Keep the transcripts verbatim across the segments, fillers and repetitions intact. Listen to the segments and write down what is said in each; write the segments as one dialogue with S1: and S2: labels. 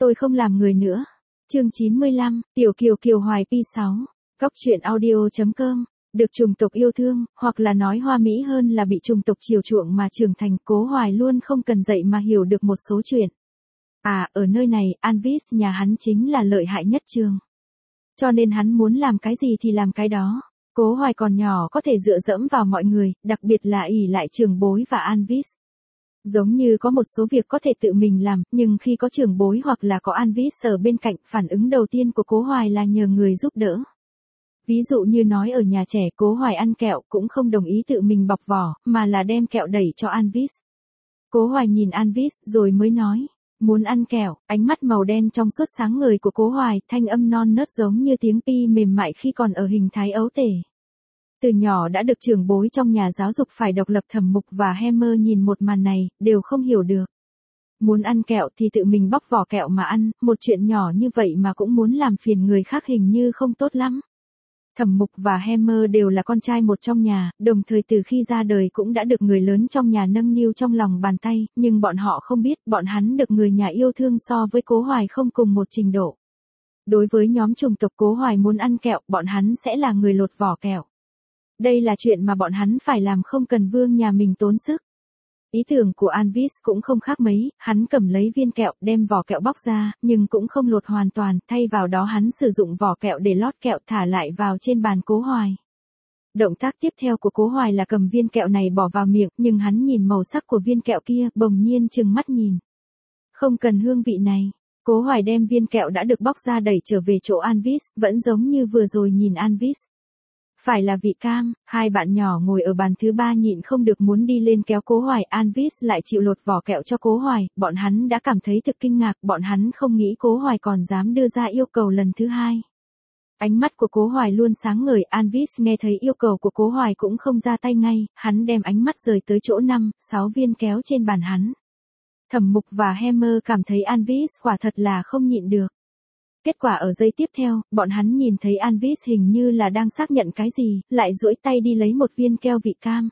S1: Tôi không làm người nữa. Chương chín mươi lăm, Tiểu Kiều Kiều Hoài Pi sáu. Góc truyện audio.com. Được chủng tộc yêu thương, hoặc là nói hoa mỹ hơn là bị chủng tộc chiều chuộng mà trưởng thành, Cố Hoài luôn không cần dạy mà hiểu được một số chuyện. À, ở nơi này, Anvis nhà hắn chính là lợi hại nhất trường. Cho nên hắn muốn làm cái gì thì làm cái đó. Cố Hoài còn nhỏ có thể dựa dẫm vào mọi người, đặc biệt là ỷ lại trưởng bối và Anvis. Giống như có một số việc có thể tự mình làm, nhưng khi có trưởng bối hoặc là có Anvis ở bên cạnh, phản ứng đầu tiên của Cố Hoài là nhờ người giúp đỡ. Ví dụ như nói ở nhà trẻ, Cố Hoài ăn kẹo cũng không đồng ý tự mình bọc vỏ, mà là đem kẹo đẩy cho Anvis. Cố Hoài nhìn Anvis rồi mới nói, muốn ăn kẹo. Ánh mắt màu đen trong suốt sáng ngời của Cố Hoài, thanh âm non nớt giống như tiếng pi mềm mại khi còn ở hình thái ấu tể. Từ nhỏ đã được trưởng bối trong nhà giáo dục phải độc lập. Thẩm Mục và Hammer nhìn một màn này, đều không hiểu được. Muốn ăn kẹo thì tự mình bóc vỏ kẹo mà ăn, một chuyện nhỏ như vậy mà cũng muốn làm phiền người khác hình như không tốt lắm. Thẩm Mục và Hammer đều là con trai một trong nhà, đồng thời từ khi ra đời cũng đã được người lớn trong nhà nâng niu trong lòng bàn tay, nhưng bọn họ không biết bọn hắn được người nhà yêu thương so với Cố Hoài không cùng một trình độ. Đối với nhóm chủng tộc Cố Hoài muốn ăn kẹo, bọn hắn sẽ là người lột vỏ kẹo. Đây là chuyện mà bọn hắn phải làm không cần vương nhà mình tốn sức. Ý tưởng của Anvis cũng không khác mấy, hắn cầm lấy viên kẹo, đem vỏ kẹo bóc ra, nhưng cũng không lột hoàn toàn, thay vào đó hắn sử dụng vỏ kẹo để lót kẹo thả lại vào trên bàn Cố Hoài. Động tác tiếp theo của Cố Hoài là cầm viên kẹo này bỏ vào miệng, nhưng hắn nhìn màu sắc của viên kẹo kia, bỗng nhiên trừng mắt nhìn. Không cần hương vị này. Cố Hoài đem viên kẹo đã được bóc ra đẩy trở về chỗ Anvis, vẫn giống như vừa rồi nhìn Anvis. Phải là vị cam. Hai bạn nhỏ ngồi ở bàn thứ ba nhịn không được muốn đi lên kéo Cố Hoài. Anvis lại chịu lột vỏ kẹo cho Cố Hoài, bọn hắn đã cảm thấy thực kinh ngạc, bọn hắn không nghĩ Cố Hoài còn dám đưa ra yêu cầu lần thứ hai. Ánh mắt của Cố Hoài luôn sáng ngời, Anvis nghe thấy yêu cầu của Cố Hoài cũng không ra tay ngay, hắn đem ánh mắt rời tới chỗ năm, sáu viên kéo trên bàn hắn. Thẩm Mục và Hammer cảm thấy Anvis quả thật là không nhịn được. Kết quả ở giây tiếp theo, bọn hắn nhìn thấy Anvis hình như là đang xác nhận cái gì, lại duỗi tay đi lấy một viên keo vị cam.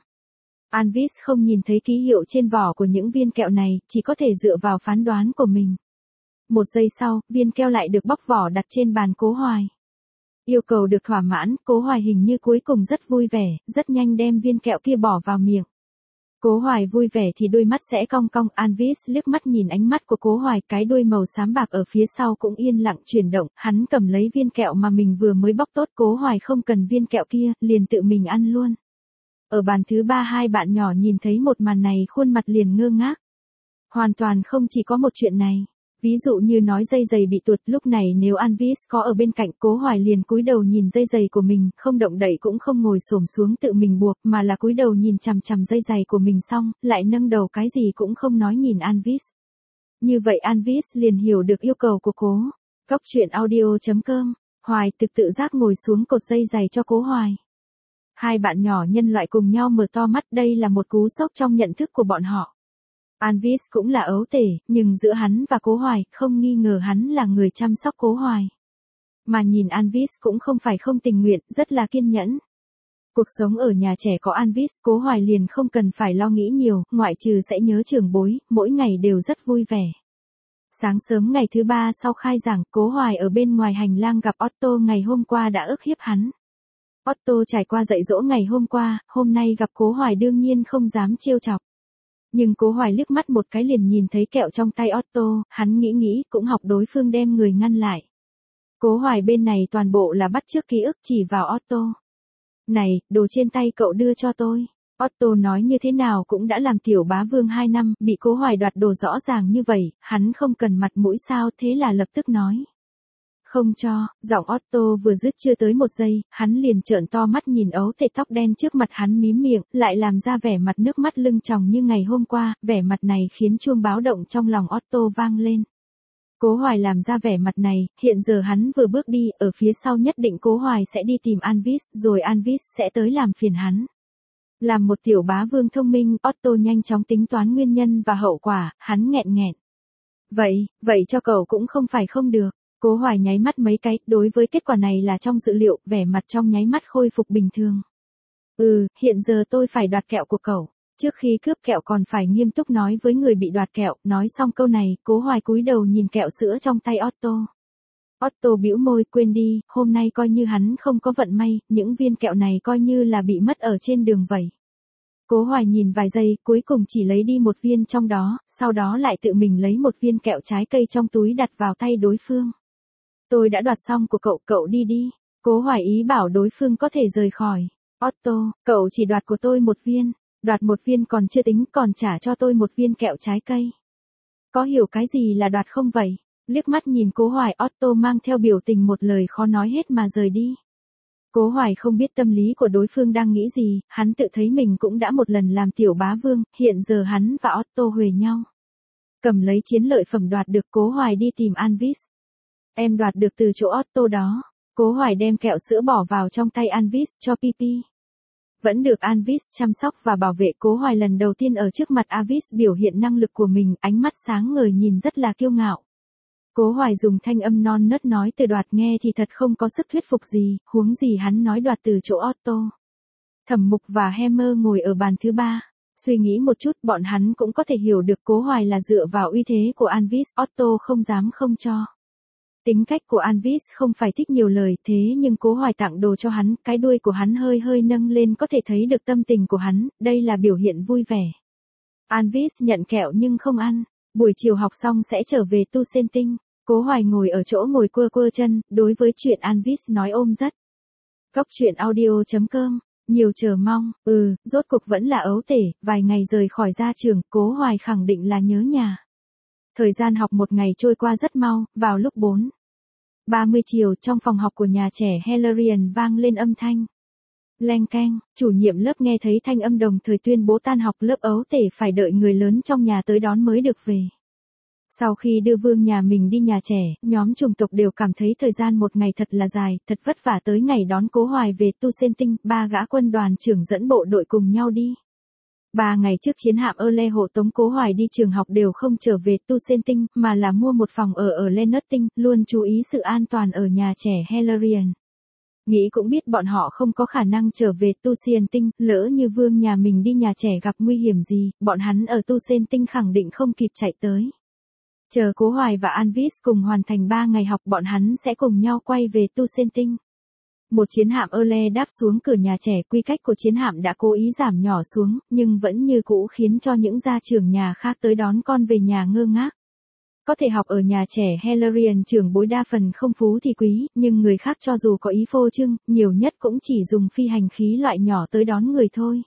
S1: Anvis không nhìn thấy ký hiệu trên vỏ của những viên kẹo này, chỉ có thể dựa vào phán đoán của mình. Một giây sau, viên keo lại được bóc vỏ đặt trên bàn Cố Hoài. Yêu cầu được thỏa mãn, Cố Hoài hình như cuối cùng rất vui vẻ, rất nhanh đem viên kẹo kia bỏ vào miệng. Cố Hoài vui vẻ thì đôi mắt sẽ cong cong, Anvis liếc mắt nhìn ánh mắt của Cố Hoài, cái đuôi màu xám bạc ở phía sau cũng yên lặng chuyển động, hắn cầm lấy viên kẹo mà mình vừa mới bóc tốt, Cố Hoài không cần viên kẹo kia, liền tự mình ăn luôn. Ở bàn thứ ba hai bạn nhỏ nhìn thấy một màn này khuôn mặt liền ngơ ngác. Hoàn toàn không chỉ có một chuyện này. Ví dụ như nói dây giày bị tuột, lúc này nếu Anvis có ở bên cạnh, Cố Hoài liền cúi đầu nhìn dây giày của mình, không động đậy cũng không ngồi xổm xuống tự mình buộc, mà là cúi đầu nhìn chằm chằm dây giày của mình xong, lại nâng đầu cái gì cũng không nói nhìn Anvis. Như vậy Anvis liền hiểu được yêu cầu của Cố. Góc truyện audio.com. Hoài thực tự giác ngồi xuống cột dây giày cho Cố Hoài. Hai bạn nhỏ nhân loại cùng nhau mở to mắt, đây là một cú sốc trong nhận thức của bọn họ. Anvis cũng là ấu tể, nhưng giữa hắn và Cố Hoài, không nghi ngờ hắn là người chăm sóc Cố Hoài. Mà nhìn Anvis cũng không phải không tình nguyện, rất là kiên nhẫn. Cuộc sống ở nhà trẻ có Anvis, Cố Hoài liền không cần phải lo nghĩ nhiều, ngoại trừ sẽ nhớ trưởng bối, mỗi ngày đều rất vui vẻ. Sáng sớm ngày thứ ba sau khai giảng, Cố Hoài ở bên ngoài hành lang gặp Otto ngày hôm qua đã ức hiếp hắn. Otto trải qua dạy dỗ ngày hôm qua, hôm nay gặp Cố Hoài đương nhiên không dám trêu chọc. Nhưng Cố Hoài liếc mắt một cái liền nhìn thấy kẹo trong tay Otto, hắn nghĩ nghĩ cũng học đối phương đem người ngăn lại. Cố Hoài bên này toàn bộ là bắt chước ký ức chỉ vào Otto. Này, đồ trên tay cậu đưa cho tôi. Otto nói như thế nào cũng đã làm tiểu bá vương hai năm, bị Cố Hoài đoạt đồ rõ ràng như vậy, hắn không cần mặt mũi sao, thế là lập tức nói. Không cho. Giọng Otto vừa dứt chưa tới một giây, hắn liền trợn to mắt nhìn ấu tể tóc đen trước mặt hắn mím miệng, lại làm ra vẻ mặt nước mắt lưng tròng như ngày hôm qua, vẻ mặt này khiến chuông báo động trong lòng Otto vang lên. Cố Hoài làm ra vẻ mặt này, hiện giờ hắn vừa bước đi, ở phía sau nhất định Cố Hoài sẽ đi tìm Anvis, rồi Anvis sẽ tới làm phiền hắn. Làm một tiểu bá vương thông minh, Otto nhanh chóng tính toán nguyên nhân và hậu quả, hắn nghẹn nghẹn. Vậy, vậy cho cậu cũng không phải không được. Cố Hoài nháy mắt mấy cái, đối với kết quả này là trong dự liệu, vẻ mặt trong nháy mắt khôi phục bình thường. Ừ, hiện giờ tôi phải đoạt kẹo của cậu. Trước khi cướp kẹo còn phải nghiêm túc nói với người bị đoạt kẹo, nói xong câu này, Cố Hoài cúi đầu nhìn kẹo sữa trong tay Otto. Otto bĩu môi, quên đi, hôm nay coi như hắn không có vận may, những viên kẹo này coi như là bị mất ở trên đường vậy. Cố Hoài nhìn vài giây, cuối cùng chỉ lấy đi một viên trong đó, sau đó lại tự mình lấy một viên kẹo trái cây trong túi đặt vào tay đối phương. Tôi đã đoạt xong của cậu, cậu đi đi. Cố Hoài ý bảo đối phương có thể rời khỏi. Otto, cậu chỉ đoạt của tôi một viên. Đoạt một viên còn chưa tính, còn trả cho tôi một viên kẹo trái cây. Có hiểu cái gì là đoạt không vậy? Liếc mắt nhìn Cố Hoài, Otto mang theo biểu tình một lời khó nói hết mà rời đi. Cố Hoài không biết tâm lý của đối phương đang nghĩ gì, hắn tự thấy mình cũng đã một lần làm tiểu bá vương, hiện giờ hắn và Otto huề nhau. Cầm lấy chiến lợi phẩm đoạt được, Cố Hoài đi tìm Anvis. Em đoạt được từ chỗ Otto đó. Cố Hoài đem kẹo sữa bỏ vào trong tay Anvis cho Pipi. Vẫn được Anvis chăm sóc và bảo vệ. Cố Hoài lần đầu tiên ở trước mặt Anvis biểu hiện năng lực của mình, ánh mắt sáng ngời nhìn rất là kiêu ngạo. Cố Hoài dùng thanh âm non nớt nói từ đoạt nghe thì thật không có sức thuyết phục gì, huống gì hắn nói đoạt từ chỗ Otto. Thẩm Mục và Hammer ngồi ở bàn thứ ba. Suy nghĩ một chút, bọn hắn cũng có thể hiểu được Cố Hoài là dựa vào uy thế của Anvis, Otto không dám không cho. Tính cách của Anvis không phải thích nhiều lời, thế nhưng Cố Hoài tặng đồ cho hắn, cái đuôi của hắn hơi hơi nâng lên có thể thấy được tâm tình của hắn, đây là biểu hiện vui vẻ. Anvis nhận kẹo nhưng không ăn. Buổi chiều học xong sẽ trở về tu sen tinh. Cố Hoài ngồi ở chỗ ngồi quơ quơ chân, đối với chuyện Anvis nói ôm rất. Góc chuyện audio chấm com, nhiều chờ mong, ừ, rốt cuộc vẫn là ấu tể, vài ngày rời khỏi gia trường, Cố Hoài khẳng định là nhớ nhà. Thời gian học một ngày trôi qua rất mau, vào lúc bốn ba mươi chiều trong phòng học của nhà trẻ Hellerian vang lên âm thanh. Leng keng, chủ nhiệm lớp nghe thấy thanh âm đồng thời tuyên bố tan học, lớp ấu tể phải đợi người lớn trong nhà tới đón mới được về. Sau khi đưa Vương nhà mình đi nhà trẻ, nhóm chủng tộc đều cảm thấy thời gian một ngày thật là dài, thật vất vả tới ngày đón Cố Hoài về tu sen tinh, ba gã quân đoàn trưởng dẫn bộ đội cùng nhau đi. Ba ngày trước chiến hạm Earle hộ tống Cố Hoài đi trường học đều không trở về tu sen tinh, mà là mua một phòng ở ở Leonard tinh, luôn chú ý sự an toàn ở nhà trẻ Hellerian. Nghĩ cũng biết bọn họ không có khả năng trở về tu sen tinh, lỡ như Vương nhà mình đi nhà trẻ gặp nguy hiểm gì, bọn hắn ở tu sen tinh khẳng định không kịp chạy tới. Chờ Cố Hoài và Anvis cùng hoàn thành ba ngày học, bọn hắn sẽ cùng nhau quay về tu sen tinh. Một chiến hạm Earle đáp xuống cửa nhà trẻ, quy cách của chiến hạm đã cố ý giảm nhỏ xuống, nhưng vẫn như cũ khiến cho những gia trưởng nhà khác tới đón con về nhà ngơ ngác. Có thể học ở nhà trẻ Hellerian trưởng bối đa phần không phú thì quý, nhưng người khác cho dù có ý phô trương, nhiều nhất cũng chỉ dùng phi hành khí loại nhỏ tới đón người thôi.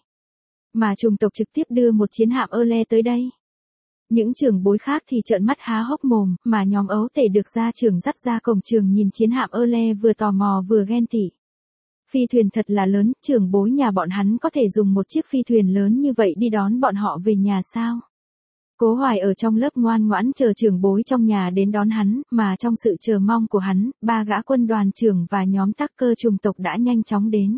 S1: Mà chủng tộc trực tiếp đưa một chiến hạm Earle tới đây. Những trưởng bối khác thì trợn mắt há hốc mồm, mà nhóm ấu tể được gia trưởng dắt ra cổng trường nhìn chiến hạm Earle vừa tò mò vừa ghen tị. Phi thuyền thật là lớn, trưởng bối nhà bọn hắn có thể dùng một chiếc phi thuyền lớn như vậy đi đón bọn họ về nhà sao? Cố Hoài ở trong lớp ngoan ngoãn chờ trưởng bối trong nhà đến đón hắn, mà trong sự chờ mong của hắn, ba gã quân đoàn trưởng và nhóm tác cơ chủng tộc đã nhanh chóng đến.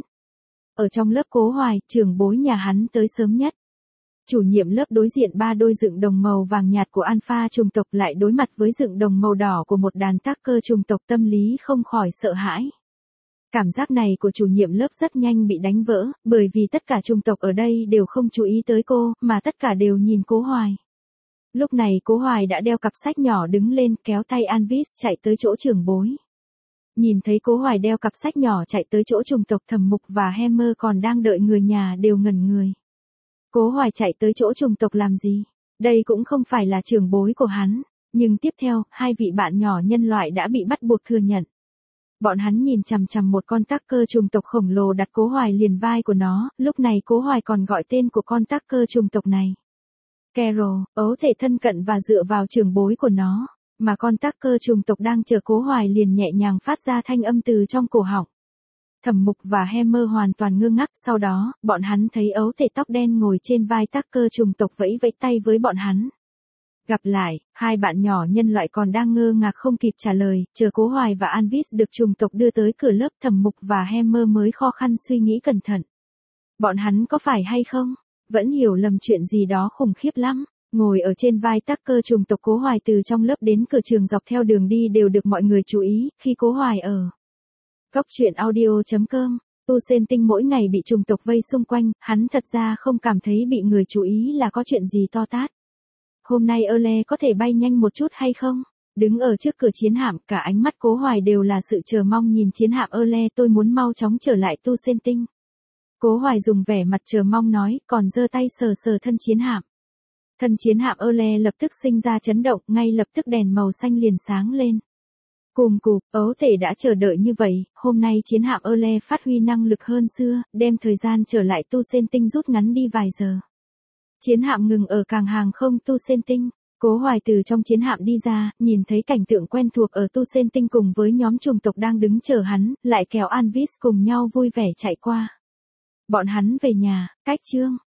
S1: Ở trong lớp Cố Hoài, trưởng bối nhà hắn tới sớm nhất. Chủ nhiệm lớp đối diện ba đôi dựng đồng màu vàng nhạt của alpha chủng tộc lại đối mặt với dựng đồng màu đỏ của một đàn tác cơ chủng tộc, tâm lý không khỏi sợ hãi. Cảm giác này của chủ nhiệm lớp rất nhanh bị đánh vỡ, bởi vì tất cả chủng tộc ở đây đều không chú ý tới cô, mà tất cả đều nhìn Cố Hoài. Lúc này Cố Hoài đã đeo cặp sách nhỏ đứng lên, kéo tay Anvis chạy tới chỗ trưởng bối. Nhìn thấy Cố Hoài đeo cặp sách nhỏ chạy tới chỗ chủng tộc, Thẩm Mục và Hammer còn đang đợi người nhà đều ngẩn người. Cố Hoài chạy tới chỗ chủng tộc làm gì? Đây cũng không phải là trưởng bối của hắn. Nhưng tiếp theo, hai vị bạn nhỏ nhân loại đã bị bắt buộc thừa nhận. Bọn hắn nhìn chằm chằm một con tác cơ chủng tộc khổng lồ đặt Cố Hoài liền vai của nó, lúc này Cố Hoài còn gọi tên của con tác cơ chủng tộc này. Carol, ấu thể thân cận và dựa vào trưởng bối của nó, mà con tác cơ chủng tộc đang chờ Cố Hoài liền nhẹ nhàng phát ra thanh âm từ trong cổ họng. Thẩm Mục và Hammer hoàn toàn ngơ ngác, sau đó, bọn hắn thấy ấu thể tóc đen ngồi trên vai tác cơ chủng tộc vẫy vẫy tay với bọn hắn. Gặp lại, hai bạn nhỏ nhân loại còn đang ngơ ngác không kịp trả lời, chờ Cố Hoài và Anvis được chủng tộc đưa tới cửa lớp, Thẩm Mục và Hammer mới khó khăn suy nghĩ cẩn thận. Bọn hắn có phải hay không? Vẫn hiểu lầm chuyện gì đó khủng khiếp lắm. Ngồi ở trên vai tác cơ chủng tộc Cố Hoài từ trong lớp đến cửa trường dọc theo đường đi đều được mọi người chú ý, khi Cố Hoài ở góc chuyện audio chấm com Tu Sen Tinh mỗi ngày bị chủng tộc vây xung quanh, hắn thật ra không cảm thấy bị người chú ý là có chuyện gì to tát. Hôm nay Erle có thể bay nhanh một chút hay không? Đứng ở trước cửa chiến hạm, cả ánh mắt Cố Hoài đều là sự chờ mong nhìn chiến hạm Erle, tôi muốn mau chóng trở lại Tu Sen Tinh. Cố Hoài dùng vẻ mặt chờ mong nói, còn giơ tay sờ sờ thân chiến hạm. Thân chiến hạm Erle lập tức sinh ra chấn động, ngay lập tức đèn màu xanh liền sáng lên. Cùm cụp, ấu thể đã chờ đợi như vậy, hôm nay chiến hạm Erle phát huy năng lực hơn xưa, đem thời gian trở lại Tu Sen Tinh rút ngắn đi vài giờ. Chiến hạm ngừng ở cảng hàng không Tu Sen Tinh. Cố Hoài từ trong chiến hạm đi ra, nhìn thấy cảnh tượng quen thuộc ở Tu Sen Tinh cùng với nhóm chủng tộc đang đứng chờ hắn, lại kéo Anvis cùng nhau vui vẻ chạy qua. Bọn hắn về nhà, cách chương.